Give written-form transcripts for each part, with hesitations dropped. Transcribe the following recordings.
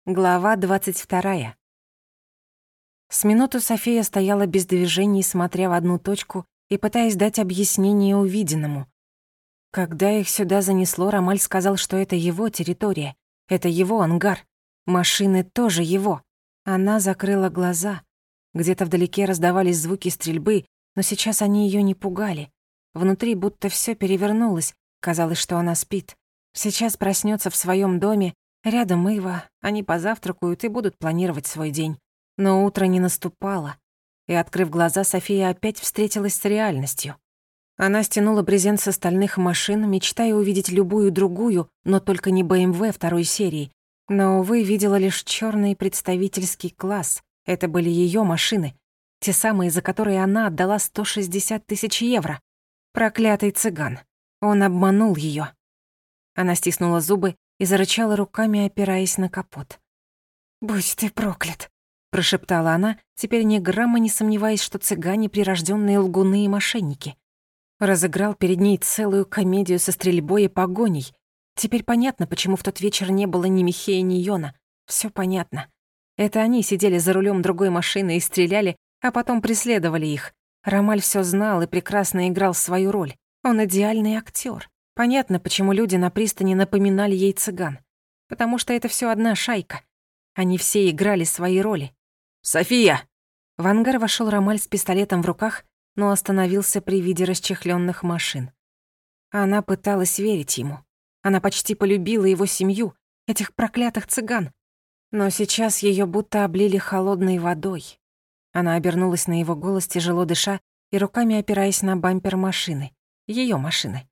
Глава 22. С минуту София стояла без движений, смотря в одну точку и пытаясь дать объяснение увиденному. Когда их сюда занесло, Ромаль сказал, что это его территория, это его ангар. Машины тоже его. Она закрыла глаза. Где-то вдалеке раздавались звуки стрельбы, но сейчас они её не пугали. Внутри будто всё перевернулось, казалось, что она спит. Сейчас проснётся в своём доме. Рядом Ива, они позавтракают и будут планировать свой день. Но утро не наступало, и, открыв глаза, София опять встретилась с реальностью. Она стянула брезент с остальных машин, мечтая увидеть любую другую, но только не BMW второй серии. Но, увы, видела лишь чёрный представительский класс. Это были её машины, те самые, за которые она отдала 160 тысяч евро. Проклятый цыган. Он обманул её. Она стиснула зубы и зарычала руками, опираясь на капот. «Будь ты проклят», — прошептала она, теперь ни грамма не сомневаясь, что цыгане — прирождённые лгуны и мошенники. Разыграл перед ней целую комедию со стрельбой и погоней. Теперь понятно, почему в тот вечер не было ни Михея, ни Йона. Всё понятно. Это они сидели за рулём другой машины и стреляли, а потом преследовали их. Ромаль всё знал и прекрасно играл свою роль. Он идеальный актёр. Понятно, почему люди на пристани напоминали ей цыган. Потому что это всё одна шайка. Они все играли свои роли. «София!» В ангар вошёл Ромаль с пистолетом в руках, но остановился при виде расчехлённых машин. Она пыталась верить ему. Она почти полюбила его семью, этих проклятых цыган. Но сейчас её будто облили холодной водой. Она обернулась на его голос, тяжело дыша и руками опираясь на бампер машины. Её машины.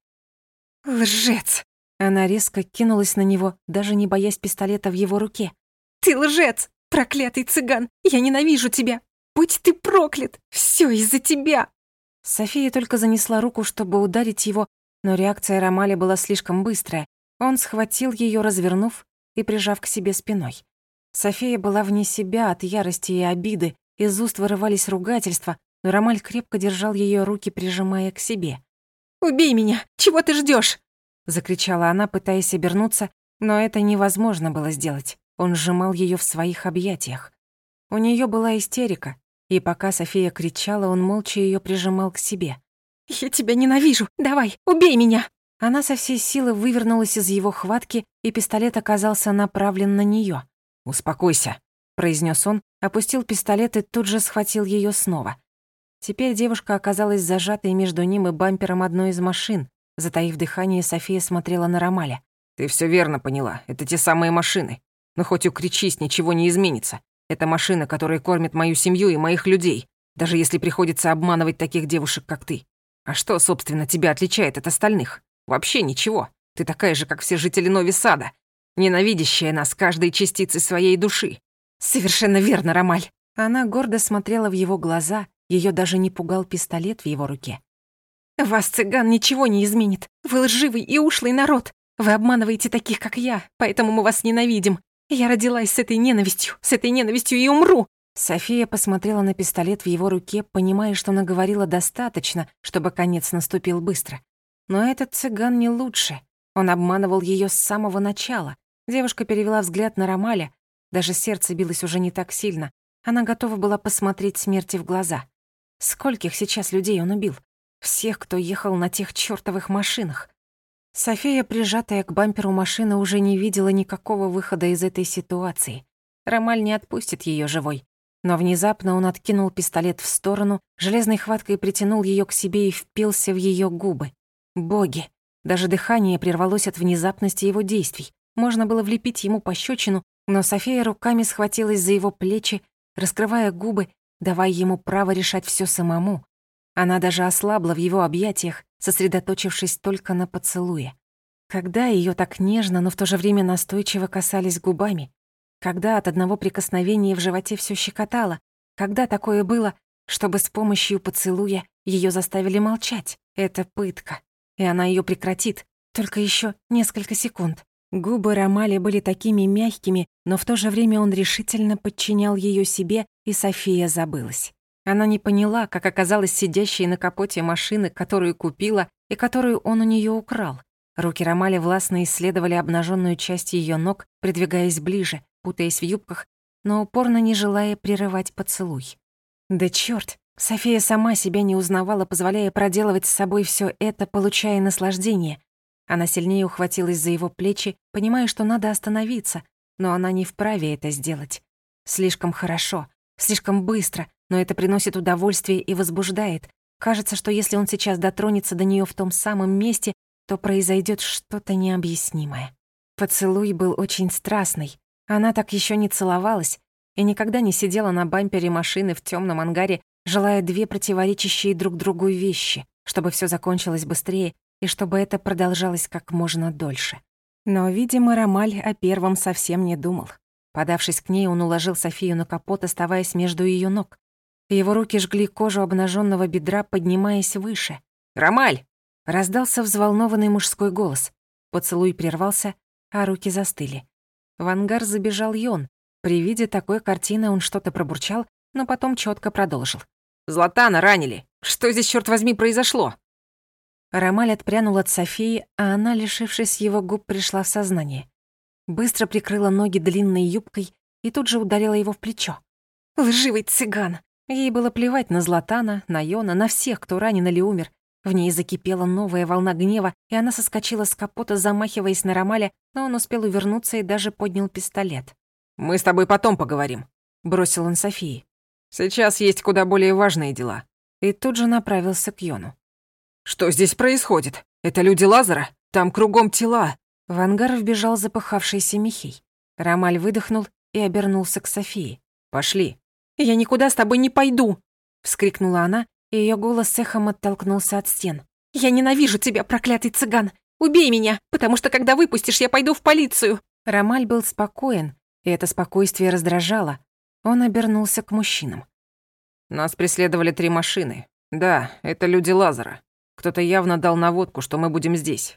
«Лжец!» Она резко кинулась на него, даже не боясь пистолета в его руке. «Ты лжец! Проклятый цыган! Я ненавижу тебя! Будь ты проклят! Всё из-за тебя!» София только занесла руку, чтобы ударить его, но реакция Ромаля была слишком быстрая. Он схватил её, развернув и прижав к себе спиной. София была вне себя от ярости и обиды, из уст вырывались ругательства, но Ромаль крепко держал её руки, прижимая к себе. «Убей меня! Чего ты ждёшь?» — закричала она, пытаясь обернуться, но это невозможно было сделать. Он сжимал её в своих объятиях. У неё была истерика, и пока София кричала, он молча её прижимал к себе. «Я тебя ненавижу! Давай, убей меня!» Она со всей силы вывернулась из его хватки, и пистолет оказался направлен на неё. «Успокойся», — произнёс он, опустил пистолет и тут же схватил её снова. Теперь девушка оказалась зажатой между ним и бампером одной из машин. Затаив дыхание, София смотрела на Ромаля. «Ты всё верно поняла. Это те самые машины. Но хоть укричись, ничего не изменится. Это машина, которая кормит мою семью и моих людей, даже если приходится обманывать таких девушек, как ты. А что, собственно, тебя отличает от остальных? Вообще ничего. Ты такая же, как все жители Нови-Сада, ненавидящая нас каждой частицей своей души». «Совершенно верно, Ромаль». Она гордо смотрела в его глаза, её даже не пугал пистолет в его руке. «Вас, цыган, ничего не изменит. Вы лживый и ушлый народ. Вы обманываете таких, как я, поэтому мы вас ненавидим. Я родилась с этой ненавистью и умру!» София посмотрела на пистолет в его руке, понимая, что наговорила достаточно, чтобы конец наступил быстро. Но этот цыган не лучше. Он обманывал её с самого начала. Девушка перевела взгляд на Ромаля. Даже сердце билось уже не так сильно. Она готова была посмотреть смерти в глаза. Скольких сейчас людей он убил? Всех, кто ехал на тех чёртовых машинах. София, прижатая к бамперу машины, уже не видела никакого выхода из этой ситуации. Ромаль не отпустит её живой. Но внезапно он откинул пистолет в сторону, железной хваткой притянул её к себе и впился в её губы. Боги! Даже дыхание прервалось от внезапности его действий. Можно было влепить ему пощёчину, но София руками схватилась за его плечи, раскрывая губы, давая ему право решать всё самому. Она даже ослабла в его объятиях, сосредоточившись только на поцелуе. Когда её так нежно, но в то же время настойчиво касались губами? Когда от одного прикосновения в животе всё щекотало? Когда такое было, чтобы с помощью поцелуя её заставили молчать? Это пытка, и она её прекратит, только ещё несколько секунд. Губы Ромаля были такими мягкими, но в то же время он решительно подчинял её себе, и София забылась. Она не поняла, как оказалась сидящей на капоте машины, которую купила и которую он у неё украл. Руки Ромаля властно исследовали обнажённую часть её ног, придвигаясь ближе. путаясь в юбках, но упорно не желая прерывать поцелуй. Да чёрт, София сама себя не узнавала, позволяя проделывать с собой всё это, получая наслаждение. Она сильнее ухватилась за его плечи, понимая, что надо остановиться, но она не вправе это сделать. Слишком хорошо, слишком быстро, но это приносит удовольствие и возбуждает. Кажется, что если он сейчас дотронется до неё в том самом месте, то произойдёт что-то необъяснимое. Поцелуй был очень страстный. Она так ещё не целовалась и никогда не сидела на бампере машины в тёмном ангаре, желая две противоречащие друг другу вещи, чтобы всё закончилось быстрее и чтобы это продолжалось как можно дольше. Но, видимо, Ромаль о первом совсем не думал. Подавшись к ней, он уложил Софию на капот, оставаясь между её ног. Его руки жгли кожу обнажённого бедра, поднимаясь выше. «Ромаль!» — раздался взволнованный мужской голос. Поцелуй прервался, а руки застыли. В ангар забежал Йон. При виде такой картины он что-то пробурчал, но потом чётко продолжил. «Златана ранили! Что здесь, чёрт возьми, произошло?» Ромаль отпрянул от Софии, а она, лишившись его губ, пришла в сознание. Быстро прикрыла ноги длинной юбкой и тут же ударила его в плечо. «Лживый цыган!» Ей было плевать на Златана, на Йона, на всех, кто ранен или умер. В ней закипела новая волна гнева, и она соскочила с капота, замахиваясь на Ромаля, но он успел увернуться и даже поднял пистолет. «Мы с тобой потом поговорим», — бросил он Софии. «Сейчас есть куда более важные дела». И тут же направился к Йону. «Что здесь происходит? Это люди Лазара? Там кругом тела!» В ангар вбежал запыхавшийся Михей. Ромаль выдохнул и обернулся к Софии. «Пошли». «Я никуда с тобой не пойду!» — вскрикнула она, и её голос эхом оттолкнулся от стен. «Я ненавижу тебя, проклятый цыган! Убей меня, потому что когда выпустишь, я пойду в полицию!» Ромаль был спокоен, и это спокойствие раздражало. Он обернулся к мужчинам. «Нас преследовали 3 машины. Да, это люди Лазара. Кто-то явно дал наводку, что мы будем здесь.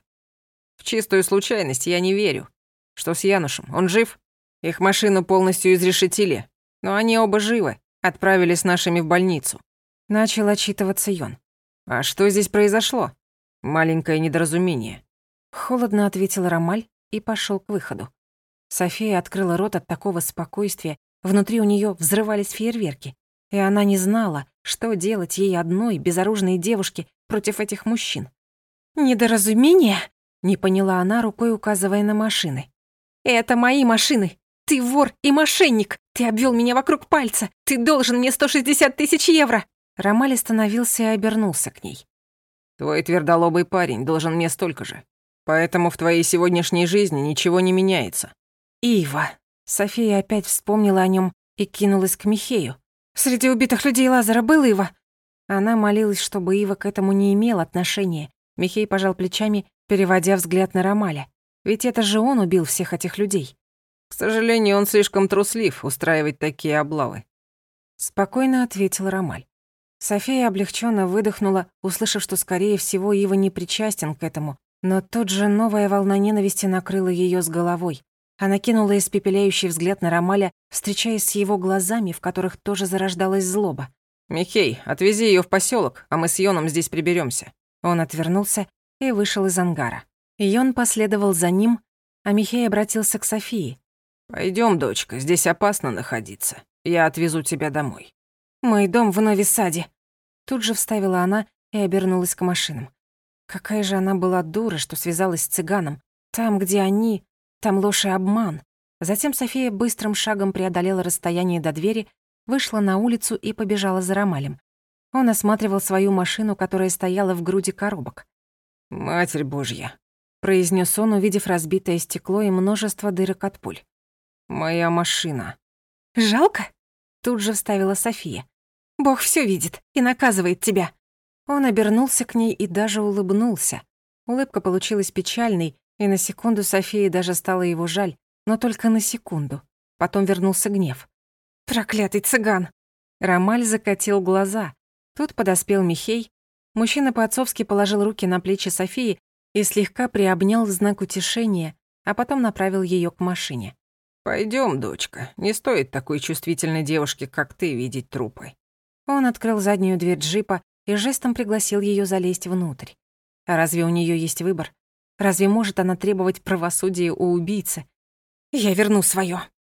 В чистую случайность я не верю. Что с Янушем? Он жив? Их машину полностью изрешетили, но они оба живы. Отправили с нашими в больницу». Начал отчитываться Йон. «А что здесь произошло?» «Маленькое недоразумение». Холодно ответил Ромаль и пошёл к выходу. София открыла рот от такого спокойствия, внутри у неё взрывались фейерверки, и она не знала, что делать ей одной, безоружной девушке, против этих мужчин. «Недоразумение?» — не поняла она, рукой указывая на машины. «Это мои машины! Ты вор и мошенник! Ты обвёл меня вокруг пальца! Ты должен мне 160 000 евро!» Ромаль остановился и обернулся к ней. «Твой твердолобый парень должен мне столько же. Поэтому в твоей сегодняшней жизни ничего не меняется». «Ива». София опять вспомнила о нём и кинулась к Михею. «Среди убитых людей Лазара был Ива?» Она молилась, чтобы Ива к этому не имел отношения. Михей пожал плечами, переводя взгляд на Ромаля. Ведь это же он убил всех этих людей. «К сожалению, он слишком труслив устраивать такие облавы», — спокойно ответил Ромаль. София облегченно выдохнула, услышав, что, скорее всего, Ива не причастен к этому, но тут же новая волна ненависти накрыла её с головой. Она кинула испепеляющий взгляд на Ромаля, встречаясь с его глазами, в которых тоже зарождалась злоба. «Михей, отвези её в посёлок, а мы с Йоном здесь приберёмся». Он отвернулся и вышел из ангара. Йон последовал за ним, а Михей обратился к Софии. «Пойдём, дочка, здесь опасно находиться. Я отвезу тебя домой». «Мой дом в Нови-Саде». Тут же вставила она и обернулась к машинам. Какая же она была дура, что связалась с цыганом. Там, где они, там ложь и обман. Затем София быстрым шагом преодолела расстояние до двери, вышла на улицу и побежала за Ромалем. Он осматривал свою машину, которая стояла в груди коробок. «Матерь Божья», — произнёс он, увидев разбитое стекло и множество дырок от пуль. «Моя машина». «Жалко?» — тут же вставила София. «Бог всё видит и наказывает тебя». Он обернулся к ней и даже улыбнулся. Улыбка получилась печальной, и на секунду Софии даже стало его жаль, но только на секунду. Потом вернулся гнев. «Проклятый цыган!» Ромаль закатил глаза. Тут подоспел Михей. Мужчина по-отцовски положил руки на плечи Софии и слегка приобнял в знак утешения, а потом направил её к машине. «Пойдём, дочка, не стоит такой чувствительной девушке, как ты, видеть трупы». Он открыл заднюю дверь джипа и жестом пригласил её залезть внутрь. А разве у неё есть выбор? Разве может она требовать правосудия у убийцы? «Я верну своё».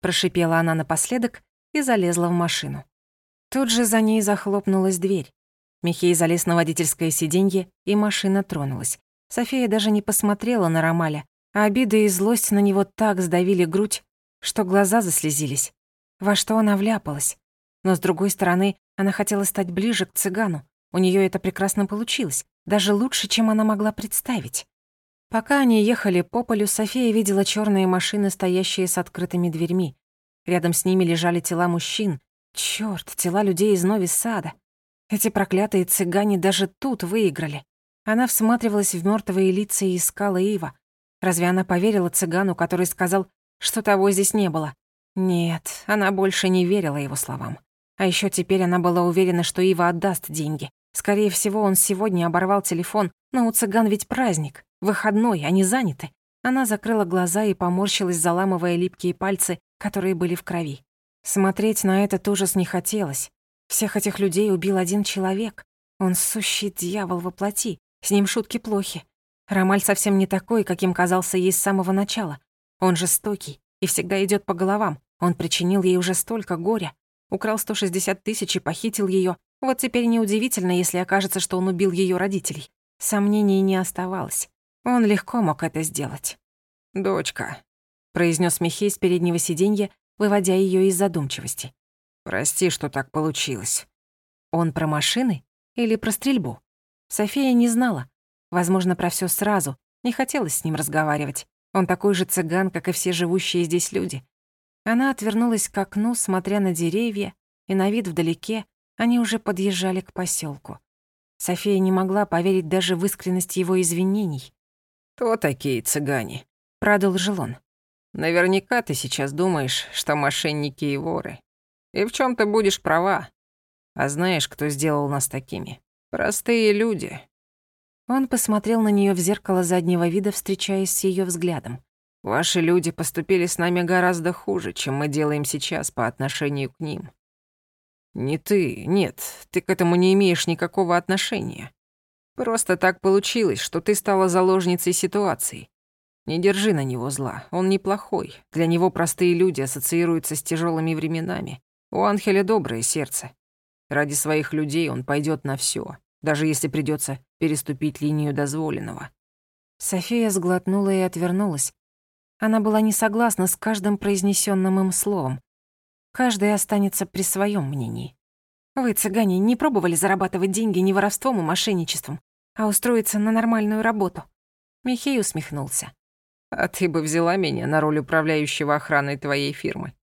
прошипела она напоследок и залезла в машину. Тут же за ней захлопнулась дверь. Михей залез на водительское сиденье, и машина тронулась. София даже не посмотрела на Ромаля, а обида и злость на него так сдавили грудь, что глаза заслезились. Во что она вляпалась? Но, с другой стороны, она хотела стать ближе к цыгану. У нее это прекрасно получилось, даже лучше, чем она могла представить. Пока они ехали по полю, София видела черные машины, стоящие с открытыми дверьми. Рядом с ними лежали тела мужчин. Чёрт, тела людей из Нови-Сада. Эти проклятые цыгане даже тут выиграли. Она всматривалась в мёртвые лица и искала Ива. Разве она поверила цыгану, который сказал, что того здесь не было? Нет, она больше не верила его словам. А ещё теперь она была уверена, что Ива отдаст деньги. Скорее всего, он сегодня оборвал телефон, но у цыган ведь праздник, выходной, они заняты. Она закрыла глаза и поморщилась, заламывая липкие пальцы, которые были в крови. Смотреть на этот ужас не хотелось. Всех этих людей убил один человек. Он сущий дьявол во плоти, с ним шутки плохи. Ромаль совсем не такой, каким казался ей с самого начала. Он жестокий и всегда идёт по головам. Он причинил ей уже столько горя. Украл 160 тысяч и похитил её. Вот теперь неудивительно, если окажется, что он убил её родителей. Сомнений не оставалось. Он легко мог это сделать. «Дочка», — произнёс Михей с переднего сиденья, выводя её из задумчивости. «Прости, что так получилось». Он про машины или про стрельбу? София не знала. Возможно, про всё сразу. Не хотелось с ним разговаривать. Он такой же цыган, как и все живущие здесь люди. Она отвернулась к окну, смотря на деревья, и на вид вдалеке они уже подъезжали к посёлку. София не могла поверить даже в искренность его извинений. «Кто такие цыгане?» — продолжил он. «Наверняка ты сейчас думаешь, что мошенники и воры. И в чём-то будешь права. А знаешь, кто сделал нас такими? Простые люди». Он посмотрел на неё в зеркало заднего вида, встречаясь с её взглядом. «Ваши люди поступили с нами гораздо хуже, чем мы делаем сейчас по отношению к ним. Не ты, нет, ты к этому не имеешь никакого отношения. Просто так получилось, что ты стала заложницей ситуации. Не держи на него зла, он неплохой. Для него простые люди ассоциируются с тяжелыми временами. У Анхеля доброе сердце. Ради своих людей он пойдет на все, даже если придется переступить линию дозволенного». София сглотнула и отвернулась. Она была не согласна с каждым произнесенным им словом. Каждый останется при своем мнении. Вы, цыгане, не пробовали зарабатывать деньги не воровством и мошенничеством, а устроиться на нормальную работу? Михей усмехнулся. А ты бы взяла меня на роль управляющего охраной твоей фирмы?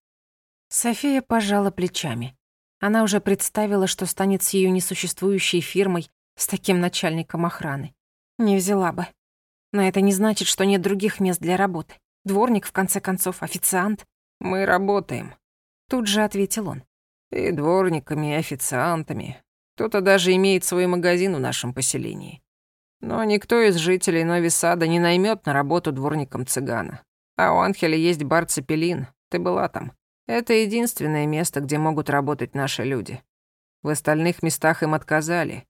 София пожала плечами. Она уже представила, что станет с ее несуществующей фирмой, с таким начальником охраны. Не взяла бы. Но это не значит, что нет других мест для работы. Дворник, в конце концов, официант. Мы работаем. Тут же ответил он. И дворниками, и официантами. Кто-то даже имеет свой магазин в нашем поселении. Но никто из жителей Нови-Сада не наймет на работу дворником цыгана. А у Анхеля есть бар «Цепелин». Ты была там. Это единственное место, где могут работать наши люди. В остальных местах им отказали.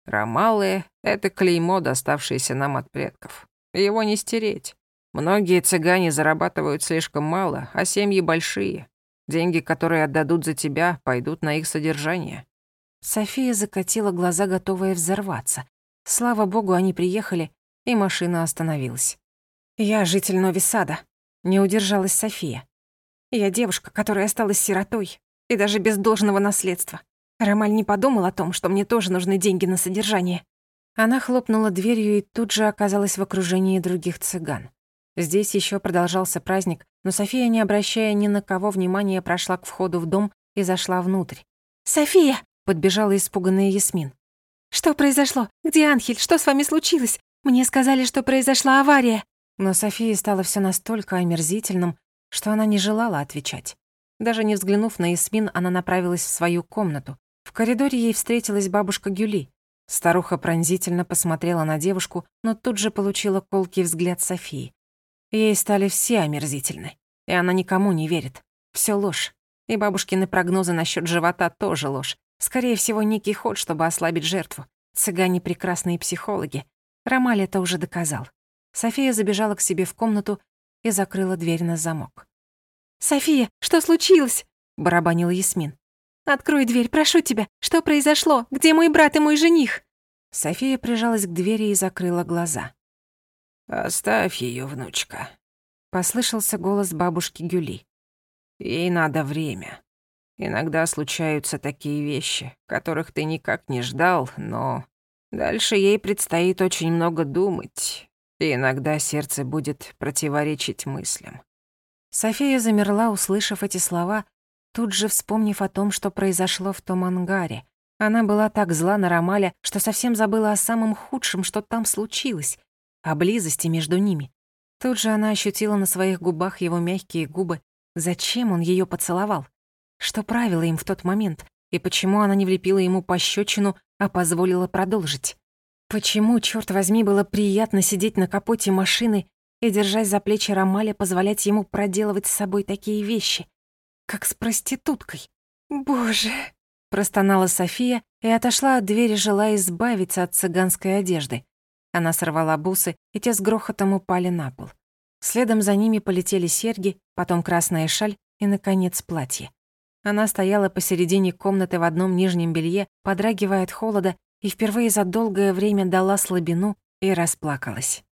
Ромалы — это клеймо, доставшееся нам от предков. Его не стереть. Многие цыгане зарабатывают слишком мало, а семьи большие. Деньги, которые отдадут за тебя, пойдут на их содержание». София закатила глаза, готовая взорваться. Слава богу, они приехали, и машина остановилась. «Я житель Нови-Сада», — не удержалась София. «Я девушка, которая осталась сиротой, и даже без должного наследства. Ромаль не подумал о том, что мне тоже нужны деньги на содержание». Она хлопнула дверью и тут же оказалась в окружении других цыган. Здесь еще продолжался праздник, но София, не обращая ни на кого внимания, прошла к входу в дом и зашла внутрь. «София!» — подбежала испуганная Ясмин. «Что произошло? Где Анхель? Что с вами случилось? Мне сказали, что произошла авария». Но Софии стало все настолько омерзительным, что она не желала отвечать. Даже не взглянув на Ясмин, она направилась в свою комнату. В коридоре ей встретилась бабушка Гюли. Старуха пронзительно посмотрела на девушку, но тут же получила колкий взгляд Софии. Ей стали все омерзительны, и она никому не верит. Всё ложь. И бабушкины прогнозы насчёт живота тоже ложь. Скорее всего, некий ход, чтобы ослабить жертву. Цыгане — прекрасные психологи. Ромаль это уже доказал. София забежала к себе в комнату и закрыла дверь на замок. «София, что случилось?» — барабанила Ясмин. «Открой дверь, прошу тебя. Что произошло? Где мой брат и мой жених?» София прижалась к двери и закрыла глаза. «Оставь её, внучка», — послышался голос бабушки Гюли. «Ей надо время. Иногда случаются такие вещи, которых ты никак не ждал, но дальше ей предстоит очень много думать, и иногда сердце будет противоречить мыслям». София замерла, услышав эти слова, тут же вспомнив о том, что произошло в том ангаре. Она была так зла на Ромаля, что совсем забыла о самом худшем, что там случилось, о близости между ними. Тут же она ощутила на своих губах его мягкие губы. Зачем он её поцеловал? Что правило им в тот момент? И почему она не влепила ему пощёчину, а позволила продолжить? Почему, чёрт возьми, было приятно сидеть на капоте машины и, держась за плечи Ромаля, позволять ему проделывать с собой такие вещи? Как с проституткой. «Боже!» — простонала София и отошла от двери, желая избавиться от цыганской одежды. Она сорвала бусы, и те с грохотом упали на пол. Следом за ними полетели серьги, потом красная шаль и, наконец, платье. Она стояла посередине комнаты в одном нижнем белье, подрагивая от холода, и впервые за долгое время дала слабину и расплакалась.